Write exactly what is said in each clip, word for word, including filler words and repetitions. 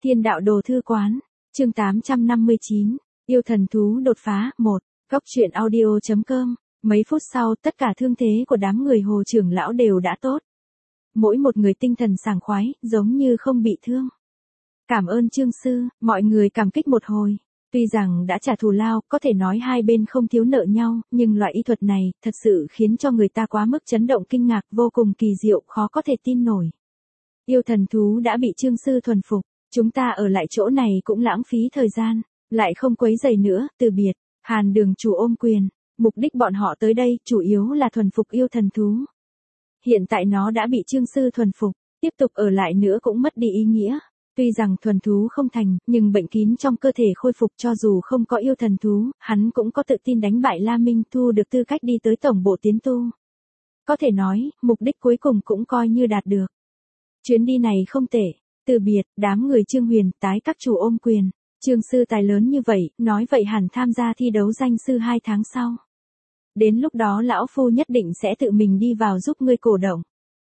Thiên đạo đồ thư quán, chương tám trăm năm mươi chín, yêu thần thú đột phá, một, góc truyện audio.com, mấy phút sau tất cả thương thế của đám người Hồ trưởng lão đều đã tốt. Mỗi một người tinh thần sảng khoái, giống như không bị thương. Cảm ơn Trương Sư, mọi người cảm kích một hồi. Tuy rằng đã trả thù lao, có thể nói hai bên không thiếu nợ nhau, nhưng loại y thuật này, thật sự khiến cho người ta quá mức chấn động kinh ngạc, vô cùng kỳ diệu, khó có thể tin nổi. Yêu thần thú đã bị Trương Sư thuần phục, chúng ta ở lại chỗ này cũng lãng phí thời gian, lại không quấy rầy nữa, từ biệt. Hàn Đường chủ ôm quyền, mục đích bọn họ tới đây, chủ yếu là thuần phục yêu thần thú. Hiện tại nó đã bị Trương Sư thuần phục, tiếp tục ở lại nữa cũng mất đi ý nghĩa. Tuy rằng thuần thú không thành, nhưng bệnh kín trong cơ thể khôi phục, cho dù không có yêu thần thú, hắn cũng có tự tin đánh bại La Minh, thu được tư cách đi tới tổng bộ tiến tu. Có thể nói, mục đích cuối cùng cũng coi như đạt được. Chuyến đi này không tệ. Từ biệt, đám người Trương Huyền, tái các chủ ôm quyền. Trương Sư tài lớn như vậy, nói vậy hẳn tham gia thi đấu danh sư hai tháng sau. Đến lúc đó lão phu nhất định sẽ tự mình đi vào giúp ngươi cổ động.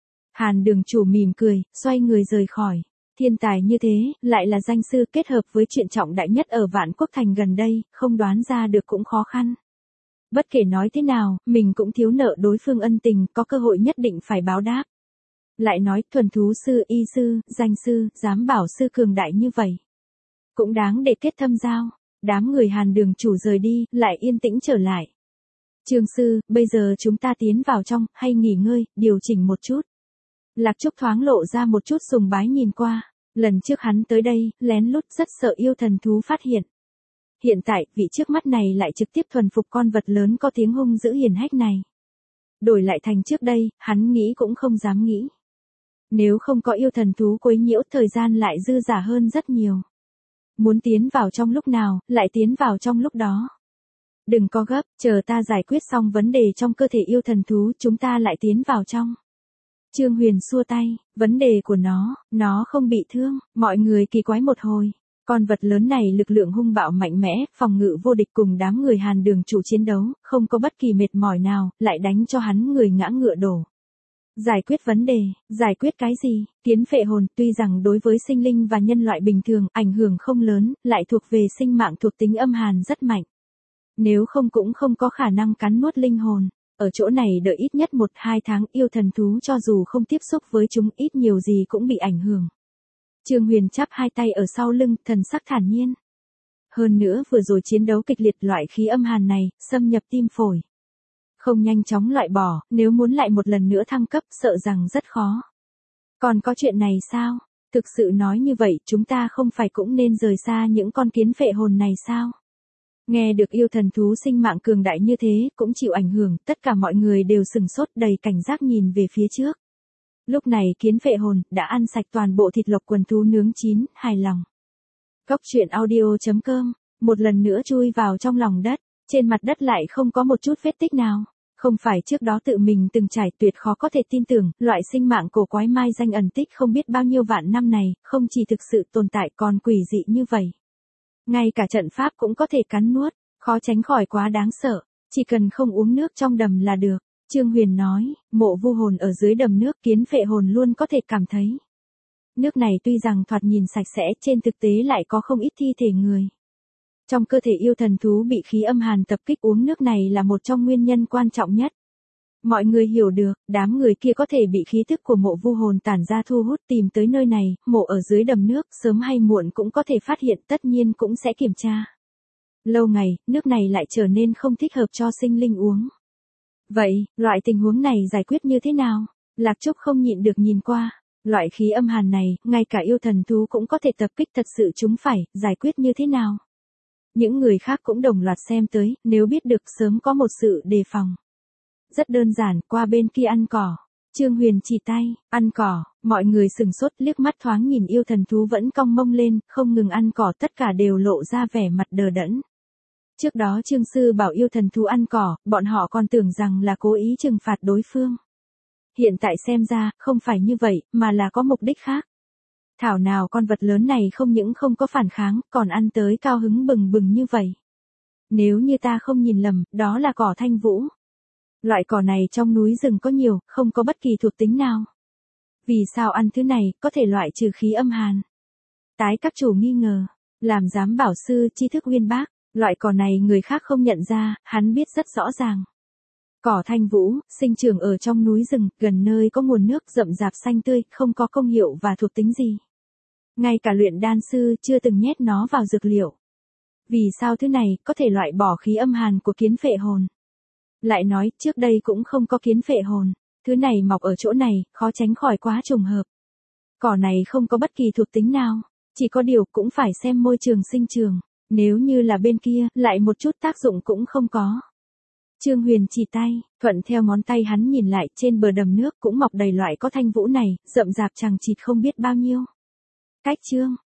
Hàn Đường chủ mỉm cười, xoay người rời khỏi. Thiên tài như thế, lại là danh sư, kết hợp với chuyện trọng đại nhất ở Vạn Quốc Thành gần đây, không đoán ra được cũng khó khăn. Bất kể nói thế nào, mình cũng thiếu nợ đối phương ân tình, có cơ hội nhất định phải báo đáp. Lại nói, thuần thú sư, y sư, danh sư, giám bảo sư cường đại như vậy. Cũng đáng để kết thâm giao. Đám người Hàn Đường chủ rời đi, lại yên tĩnh trở lại. Trương Sư, bây giờ chúng ta tiến vào trong, hay nghỉ ngơi, điều chỉnh một chút. Lạc Trúc thoáng lộ ra một chút sùng bái nhìn qua. Lần trước hắn tới đây, lén lút rất sợ yêu thần thú phát hiện. Hiện tại, vị trước mắt này lại trực tiếp thuần phục con vật lớn có tiếng hung dữ hiển hách này. Đổi lại thành trước đây, hắn nghĩ cũng không dám nghĩ. Nếu không có yêu thần thú quấy nhiễu, thời gian lại dư dả hơn rất nhiều. Muốn tiến vào trong lúc nào, lại tiến vào trong lúc đó. Đừng có gấp, chờ ta giải quyết xong vấn đề trong cơ thể yêu thần thú, chúng ta lại tiến vào trong. Trương Huyền xua tay, vấn đề của nó, nó không bị thương, mọi người kỳ quái một hồi. Con vật lớn này lực lượng hung bạo mạnh mẽ, phòng ngự vô địch, cùng đám người Hàn Đường chủ chiến đấu, không có bất kỳ mệt mỏi nào, lại đánh cho hắn người ngã ngựa đổ. Giải quyết vấn đề, giải quyết cái gì? Kiến phệ hồn, tuy rằng đối với sinh linh và nhân loại bình thường, ảnh hưởng không lớn, lại thuộc về sinh mạng thuộc tính âm hàn rất mạnh. Nếu không cũng không có khả năng cắn nuốt linh hồn. Ở chỗ này đợi ít nhất một hai tháng, yêu thần thú cho dù không tiếp xúc với chúng, ít nhiều gì cũng bị ảnh hưởng. Trương Huyền chắp hai tay ở sau lưng, thần sắc thản nhiên. Hơn nữa vừa rồi chiến đấu kịch liệt, loại khí âm hàn này, xâm nhập tim phổi. Không nhanh chóng loại bỏ, nếu muốn lại một lần nữa thăng cấp, sợ rằng rất khó. Còn có chuyện này sao? Thực sự nói như vậy, chúng ta không phải cũng nên rời xa những con kiến phệ hồn này sao? Nghe được yêu thần thú sinh mạng cường đại như thế, cũng chịu ảnh hưởng, tất cả mọi người đều sừng sốt, đầy cảnh giác nhìn về phía trước. Lúc này kiến phệ hồn, đã ăn sạch toàn bộ thịt lộc quần thú nướng chín, hài lòng. Góc truyện audio.com, một lần nữa chui vào trong lòng đất, trên mặt đất lại không có một chút vết tích nào. Không phải trước đó tự mình từng trải, tuyệt khó có thể tin tưởng, loại sinh mạng cổ quái mai danh ẩn tích không biết bao nhiêu vạn năm này, không chỉ thực sự tồn tại còn quỷ dị như vậy. Ngay cả trận pháp cũng có thể cắn nuốt, khó tránh khỏi quá đáng sợ, chỉ cần không uống nước trong đầm là được. Trương Huyền nói, mộ vu hồn ở dưới đầm nước, kiến phệ hồn luôn có thể cảm thấy. Nước này tuy rằng thoạt nhìn sạch sẽ, trên thực tế lại có không ít thi thể người. Trong cơ thể yêu thần thú bị khí âm hàn tập kích, uống nước này là một trong nguyên nhân quan trọng nhất. Mọi người hiểu được, đám người kia có thể bị khí tức của mộ vu hồn tản ra thu hút tìm tới nơi này, mộ ở dưới đầm nước, sớm hay muộn cũng có thể phát hiện, tất nhiên cũng sẽ kiểm tra. Lâu ngày, nước này lại trở nên không thích hợp cho sinh linh uống. Vậy, loại tình huống này giải quyết như thế nào? Lạc Trúc không nhịn được nhìn qua. Loại khí âm hàn này, ngay cả yêu thần thú cũng có thể tập kích, thật sự chúng phải, giải quyết như thế nào? Những người khác cũng đồng loạt xem tới, nếu biết được sớm có một sự đề phòng. Rất đơn giản, qua bên kia ăn cỏ. Trương Huyền chỉ tay, ăn cỏ, mọi người sừng sốt, liếc mắt thoáng nhìn yêu thần thú vẫn cong mông lên, không ngừng ăn cỏ, tất cả đều lộ ra vẻ mặt đờ đẫn. Trước đó Trương Sư bảo yêu thần thú ăn cỏ, bọn họ còn tưởng rằng là cố ý trừng phạt đối phương. Hiện tại xem ra, không phải như vậy, mà là có mục đích khác. Thảo nào con vật lớn này không những không có phản kháng, còn ăn tới cao hứng bừng bừng như vậy. Nếu như ta không nhìn lầm, đó là cỏ thanh vũ. Loại cỏ này trong núi rừng có nhiều, không có bất kỳ thuộc tính nào. Vì sao ăn thứ này, có thể loại trừ khí âm hàn? Tái các chủ nghi ngờ, làm giám bảo sư tri thức uyên bác, loại cỏ này người khác không nhận ra, hắn biết rất rõ ràng. Cỏ thanh vũ, sinh trưởng ở trong núi rừng, gần nơi có nguồn nước rậm rạp xanh tươi, không có công hiệu và thuộc tính gì. Ngay cả luyện đan sư chưa từng nhét nó vào dược liệu. Vì sao thứ này có thể loại bỏ khí âm hàn của kiến phệ hồn? Lại nói, trước đây cũng không có kiến phệ hồn, thứ này mọc ở chỗ này, khó tránh khỏi quá trùng hợp. Cỏ này không có bất kỳ thuộc tính nào, chỉ có điều cũng phải xem môi trường sinh trường, nếu như là bên kia, lại một chút tác dụng cũng không có. Trương Huyền chỉ tay, thuận theo ngón tay hắn nhìn lại, trên bờ đầm nước cũng mọc đầy loại có thanh vũ này, rậm rạp chằng chịt không biết bao nhiêu. Cách chương